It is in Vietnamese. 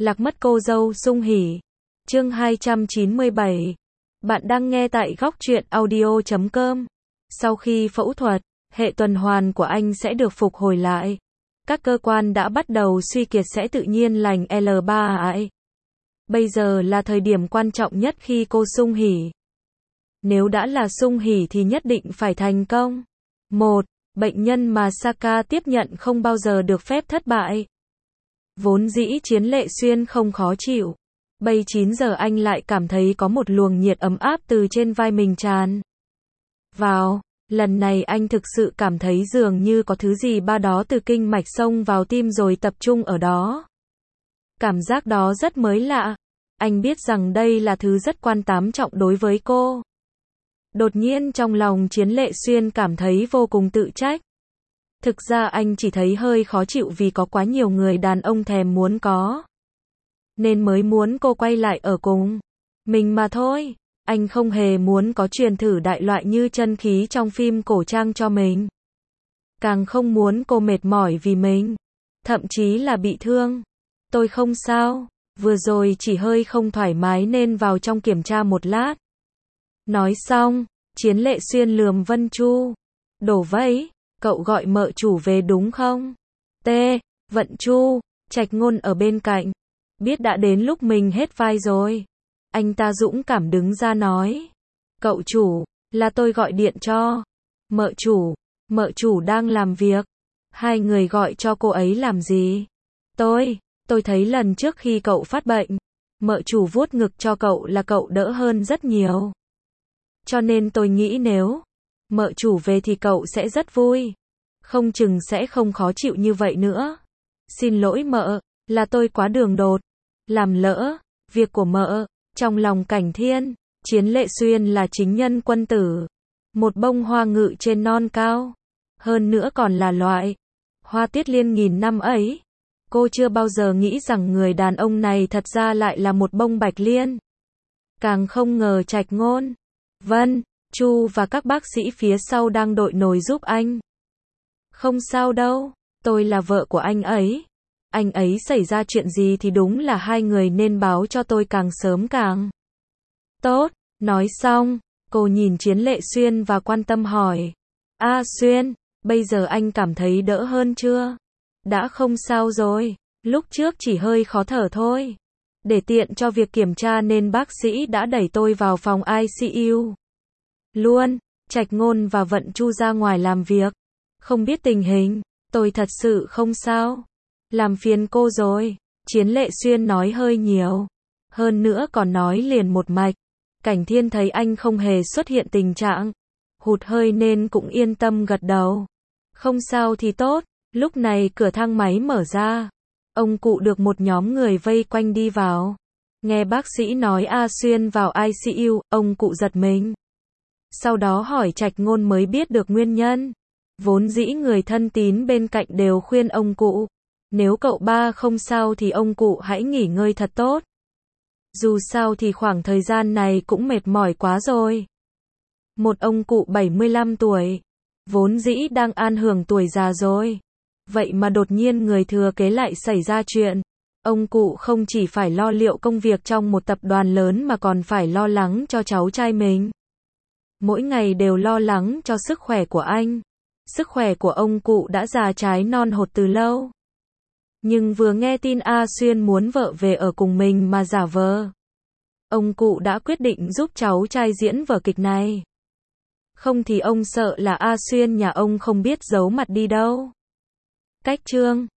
Lạc mất cô dâu Sung Hỉ. Chương 297. Bạn đang nghe tại góc truyện audio.com. Sau khi phẫu thuật, hệ tuần hoàn của anh sẽ được phục hồi lại. Các cơ quan đã bắt đầu suy kiệt sẽ tự nhiên lành L3 Bây giờ là thời điểm quan trọng nhất khi cô Sung Hỉ. Nếu đã là Sung Hỉ thì nhất định phải thành công. 1. Bệnh nhân mà Saka tiếp nhận không bao giờ được phép thất bại. Vốn dĩ Chiến Lệ Xuyên không khó chịu. Bây 9 giờ anh lại cảm thấy có một luồng nhiệt ấm áp từ trên vai mình tràn vào. Lần này anh thực sự cảm thấy dường như có thứ gì ba đó từ kinh mạch xông vào tim rồi tập trung ở đó. Cảm giác đó rất mới lạ. Anh biết rằng đây là thứ rất quan trọng đối với cô. Đột nhiên trong lòng Chiến Lệ Xuyên cảm thấy vô cùng tự trách. Thực ra anh chỉ thấy hơi khó chịu vì có quá nhiều người đàn ông thèm muốn có. Nên mới muốn cô quay lại ở cùng mình mà thôi. Anh không hề muốn có truyền thử đại loại như chân khí trong phim cổ trang cho mình. Càng không muốn cô mệt mỏi vì mình. Thậm chí là bị thương. Tôi không sao. Vừa rồi chỉ hơi không thoải mái nên vào trong kiểm tra một lát. Nói xong, Chiến Lệ Xuyên lườm Vân Chu. Đổ vấy, cậu gọi mợ chủ về đúng không? Vận Chu, Trạch Ngôn ở bên cạnh. Biết đã đến lúc mình hết vai rồi. Anh ta dũng cảm đứng ra nói. Cậu chủ, là tôi gọi điện cho. Mợ chủ đang làm việc. Hai người gọi cho cô ấy làm gì? Tôi thấy lần trước khi cậu phát bệnh, mợ chủ vuốt ngực cho cậu là cậu đỡ hơn rất nhiều. Cho nên tôi nghĩ nếu mợ chủ về thì cậu sẽ rất vui. Không chừng sẽ không khó chịu như vậy nữa. Xin lỗi mợ, là tôi quá đường đột. Làm lỡ việc của mợ. Trong lòng Cảnh Thiên, Chiến Lệ Xuyên là chính nhân quân tử. Một bông hoa ngự trên non cao. Hơn nữa còn là loại hoa tiết liên nghìn năm ấy. Cô chưa bao giờ nghĩ rằng người đàn ông này thật ra lại là một bông bạch liên. Càng không ngờ Trạch Ngôn, Vân Chu và các bác sĩ phía sau đang đội nổi giúp anh. Không sao đâu, tôi là vợ của anh ấy. Anh ấy xảy ra chuyện gì thì đúng là hai người nên báo cho tôi càng sớm càng tốt. Nói xong, cô nhìn Chiến Lệ Xuyên và quan tâm hỏi. Xuyên, bây giờ anh cảm thấy đỡ hơn chưa? Đã không sao rồi, lúc trước chỉ hơi khó thở thôi. Để tiện cho việc kiểm tra nên bác sĩ đã đẩy tôi vào phòng ICU. Luôn, Trạch Ngôn và Vận Chu ra ngoài làm việc. Không biết tình hình, tôi thật sự không sao. Làm phiền cô rồi, Chiến Lệ Xuyên nói hơi nhiều. Hơn nữa còn nói liền một mạch. Cảnh Thiên thấy anh không hề xuất hiện tình trạng hụt hơi nên cũng yên tâm gật đầu. Không sao thì tốt. Lúc này cửa thang máy mở ra. Ông cụ được một nhóm người vây quanh đi vào. Nghe bác sĩ nói Xuyên vào ICU, ông cụ giật mình. Sau đó hỏi Trạch Ngôn mới biết được nguyên nhân. Vốn dĩ người thân tín bên cạnh đều khuyên ông cụ. Nếu cậu ba không sao thì ông cụ hãy nghỉ ngơi thật tốt. Dù sao thì khoảng thời gian này cũng mệt mỏi quá rồi. Một ông cụ 75 tuổi. Vốn dĩ đang an hưởng tuổi già rồi. Vậy mà đột nhiên người thừa kế lại xảy ra chuyện. Ông cụ không chỉ phải lo liệu công việc trong một tập đoàn lớn mà còn phải lo lắng cho cháu trai mình. Mỗi ngày đều lo lắng cho sức khỏe của anh. Sức khỏe của ông cụ đã già trái non hột từ lâu. Nhưng vừa nghe tin Xuyên muốn vợ về ở cùng mình mà giả vờ. Ông cụ đã quyết định giúp cháu trai diễn vở kịch này. Không thì ông sợ là Xuyên nhà ông không biết giấu mặt đi đâu. Cách chương